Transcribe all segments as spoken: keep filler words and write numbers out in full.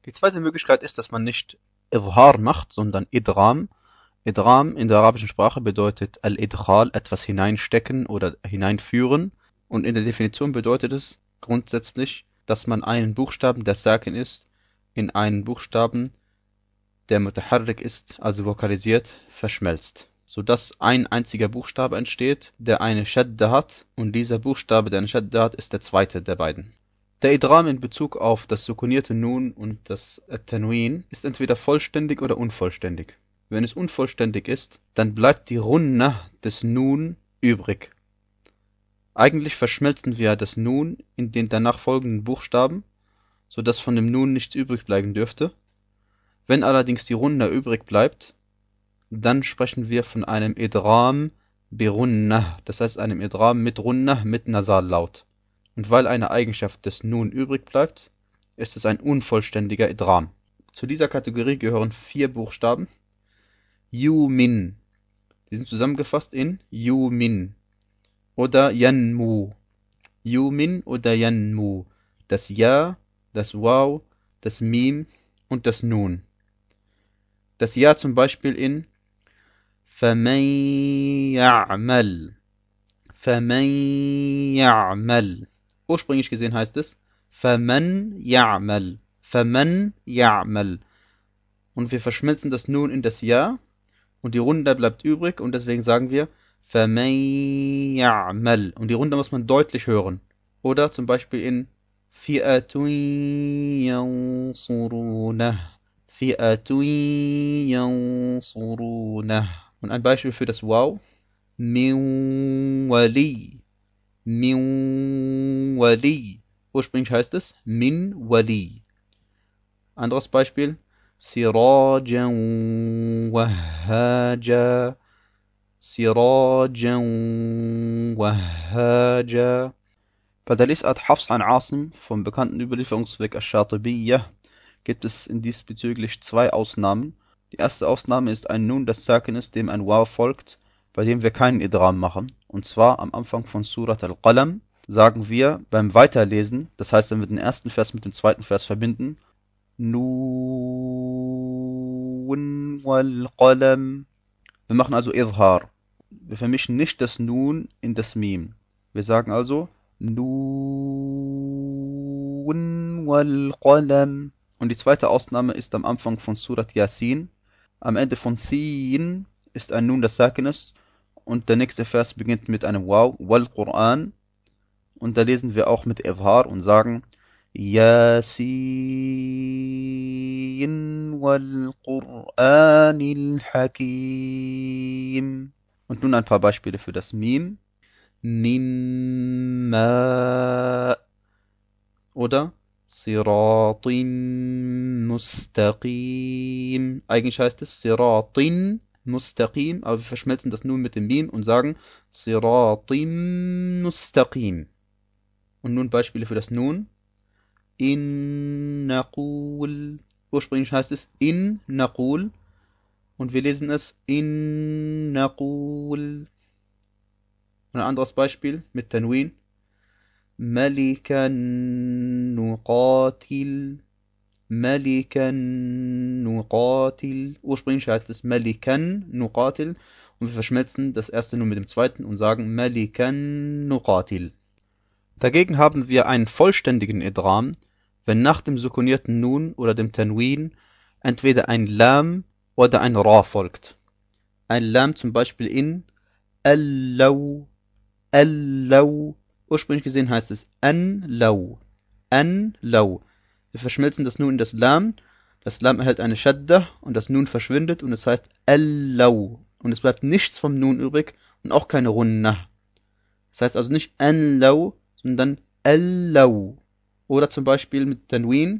Die zweite Möglichkeit ist, dass man nicht Idhar macht, sondern Idgham. Idgham in der arabischen Sprache bedeutet Al-Idkhal, etwas hineinstecken oder hineinführen. Und in der Definition bedeutet es grundsätzlich, dass man einen Buchstaben, der Sakin ist, in einen Buchstaben, der Mutaharrik ist, also vokalisiert, verschmelzt, sodass ein einziger Buchstabe entsteht, der eine Shadda hat, und dieser Buchstabe, der eine Shadda hat, ist der zweite der beiden. Der Idgham in Bezug auf das sukunierte Nun und das Tanwin ist entweder vollständig oder unvollständig. Wenn es unvollständig ist, dann bleibt die Runna des Nun übrig. Eigentlich verschmelzen wir das Nun in den danach folgenden Buchstaben, sodass von dem Nun nichts übrig bleiben dürfte. Wenn allerdings die Runna übrig bleibt, dann sprechen wir von einem Idgham bi Runna, das heißt einem Idgham mit Runna, mit Nasallaut. Und weil eine Eigenschaft des Nun übrig bleibt, ist es ein unvollständiger Idgham. Zu dieser Kategorie gehören vier Buchstaben. Yumin. Die sind zusammengefasst in Yumin oder Yanmu. Yumin oder Yanmu. Das Ja, das Waw, das Mim und das Nun. Das Ja zum Beispiel in فَمَن يَعْمَلْ. فَمَن يَعْمَلْ. Ursprünglich gesehen heißt es فَمَن يَعْمَلْ. فَمَن يَعْمَلْ. Und wir verschmelzen das Nun in das Ja und die Runde bleibt übrig und deswegen sagen wir فَمَن يَعْمَلْ. Und die Runde muss man deutlich hören. Oder zum Beispiel in فِئَةٌ يَنْصُرُونَهُ. فِئَةٌ يَنْصُرُونَهُ. Und ein Beispiel für das Waw. مِن وَلِي. مِن وَلِي. Ursprünglich heißt es min wali. Anderes Beispiel. Sirajan wahhaja. Sirajan wahhaja. Bei der Lesart Hafs an Asim vom bekannten Überlieferungsweg Ash-Shatibiyyah gibt es in diesbezüglich zwei Ausnahmen. Die erste Ausnahme ist ein Nun, das Sakin ist, dem ein Waw folgt, bei dem wir keinen Idgham machen. Und zwar am Anfang von Surat Al-Qalam sagen wir beim Weiterlesen, das heißt, wenn wir den ersten Vers mit dem zweiten Vers verbinden, Nun wal Qalam. Wir machen also Idhar. Wir vermischen nicht das Nun in das Mim. Wir sagen also Nun wal Qalam. Und die zweite Ausnahme ist am Anfang von Surat Yasin. Am Ende von Sin ist ein Nun, das Sakin ist. Und der nächste Vers beginnt mit einem Waw, wal Qur'an. Und da lesen wir auch mit Idhar und sagen Yasin wal Qur'anil Hakim. Und nun ein paar Beispiele für das Mim. Mimma oder Siratin Mustaqim. Eigentlich heißt es Siratin Mustaqim, aber wir verschmelzen das nun mit dem Mim und sagen Siratin Mustaqim. Und nun Beispiele für das Nun. In Naqul. Ursprünglich heißt es in Naqul und wir lesen es in Naqul. Und ein anderes Beispiel mit Tanwin. Malikan Nuqatil. Malikan Nuqatil. Ursprünglich heißt es Malikan Nuqatil und wir verschmelzen das erste Nun mit dem zweiten und sagen Malikan Nuqatil. Dagegen haben wir einen vollständigen Idgham, wenn nach dem sukunierten Nun oder dem Tanwin entweder ein Lam oder ein Ra folgt. Ein Lam zum Beispiel in Al-Law. Al-Law. Ursprünglich gesehen heißt es An-Law. An-Law. Wir verschmelzen das Nun in das Lam. Das Lam erhält eine Shadda und das Nun verschwindet und es heißt Al-Law. Und es bleibt nichts vom Nun übrig und auch keine Runna. Das heißt also nicht An-Law, sondern Al-Law. Oder zum Beispiel mit Tanwin.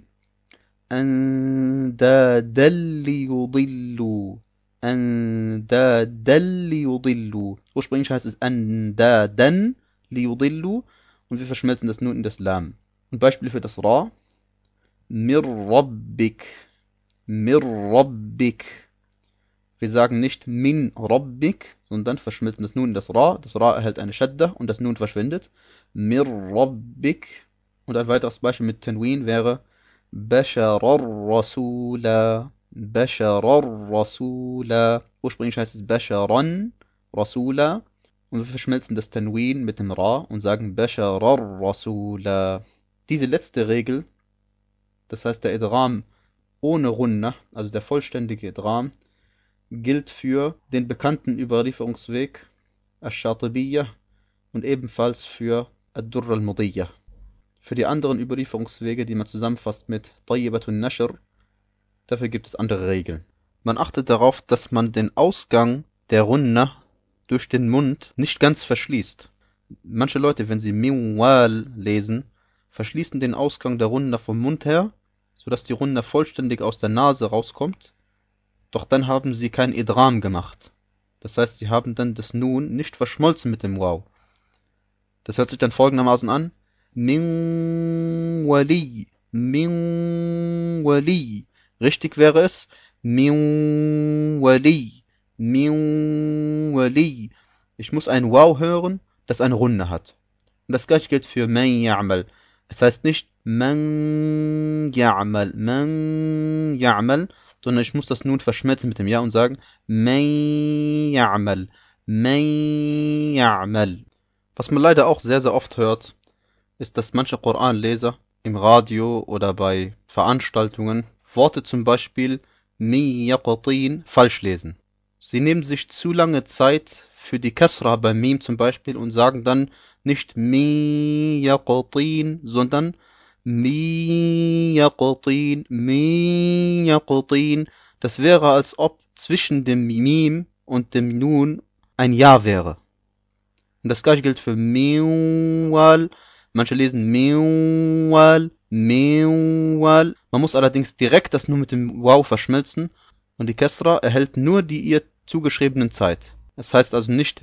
Andadalli yudillu. Andadalli yudillu. Ursprünglich heißt es Andadan li yudillu und wir verschmelzen das Nun in das Lam. Und Beispiele für das Ra. Mir Rabbik. Mir Rabbik. Wir sagen nicht min Rabbik, sondern verschmelzen das Nun in das Ra. Das Ra erhält eine Shadda und das Nun verschwindet. Mir Rabbik. Und ein weiteres Beispiel mit Tanwin wäre Basharar Rasula. Basharar Rasula. Ursprünglich heißt es Basharan Rasula. Und wir verschmelzen das Tanwin mit dem Ra und sagen Basharar Rasula. Diese letzte Regel, das heißt der Idram ohne Runna, also der vollständige Idram, gilt für den bekannten Überlieferungsweg Ash-Shatibiyya und ebenfalls für Ad-Durr al-Mudiyya. Für die anderen Überlieferungswege, die man zusammenfasst mit Tayyibatun Nashr, dafür gibt es andere Regeln. Man achtet darauf, dass man den Ausgang der Runna durch den Mund nicht ganz verschließt. Manche Leute, wenn sie Miwal lesen, verschließen den Ausgang der Runna vom Mund her, sodass die Runna vollständig aus der Nase rauskommt, doch dann haben sie kein Idram gemacht. Das heißt, sie haben dann das Nun nicht verschmolzen mit dem Waw. Das hört sich dann folgendermaßen an: Min wali, min wali. Richtig wäre es min wali, min wali. Ich muss ein Waw hören, das eine Runde hat. Und das gleiche gilt für man ya'mal. Es heißt nicht man ya'mal, man ya'mal, sondern ich muss das Nun verschmelzen mit dem Ja und sagen man ya'mal, man ya'mal. Was man leider auch sehr, sehr oft hört, ist, dass manche Koranleser im Radio oder bei Veranstaltungen Worte zum Beispiel mi yaqatin falsch lesen. Sie nehmen sich zu lange Zeit für die Kasra beim Mim zum Beispiel und sagen dann nicht mi yaqatin, sondern mi yaqatin, mi yaqatin. Das wäre, als ob zwischen dem Mim und dem Nun ein Ja wäre. Und das gleiche gilt für miwal. Manche lesen miwal, miwal. Man muss allerdings direkt das Nun mit dem Waw verschmelzen und die Kasra erhält nur die ihr zugeschriebenen Zeit. Das heißt also nicht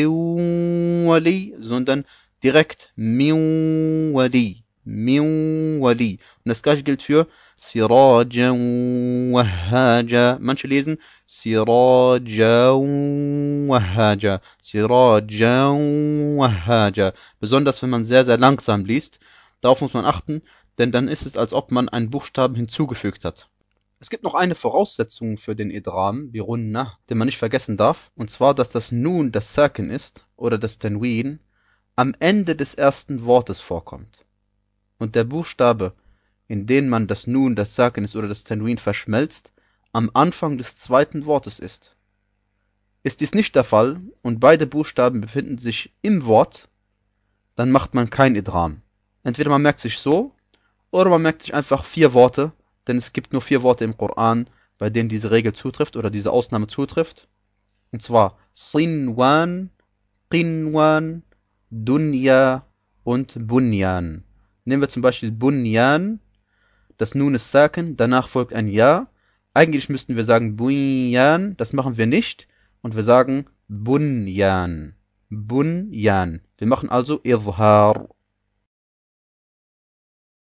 miwali, sondern direkt miwali, miwali. Und das gleiche gilt für sirajan wahhaja. Manche lesen sirajan wahhaja, sirajan wahhaja. Besonders wenn man sehr, sehr langsam liest. Darauf muss man achten, denn dann ist es, als ob man einen Buchstaben hinzugefügt hat. Es gibt noch eine Voraussetzung für den Idram, wie Runna, den man nicht vergessen darf, und zwar, dass das Nun das Sakin ist, oder das Tanwin, am Ende des ersten Wortes vorkommt. Und der Buchstabe, in den man das Nun, das Sakin ist oder das Tanwin verschmelzt, am Anfang des zweiten Wortes ist. Ist dies nicht der Fall und beide Buchstaben befinden sich im Wort, dann macht man kein Idram. Entweder man merkt sich so, oder man merkt sich einfach vier Worte, denn es gibt nur vier Worte im Koran, bei denen diese Regel zutrifft oder diese Ausnahme zutrifft. Und zwar Sinwan, Qinwan, Dunya und Bunyan. Nehmen wir zum Beispiel Bunyan, das Nun ist Sakin, danach folgt ein Ja. Eigentlich müssten wir sagen Bunyan, das machen wir nicht. Und wir sagen Bunyan, Bunyan. Wir machen also Izhar.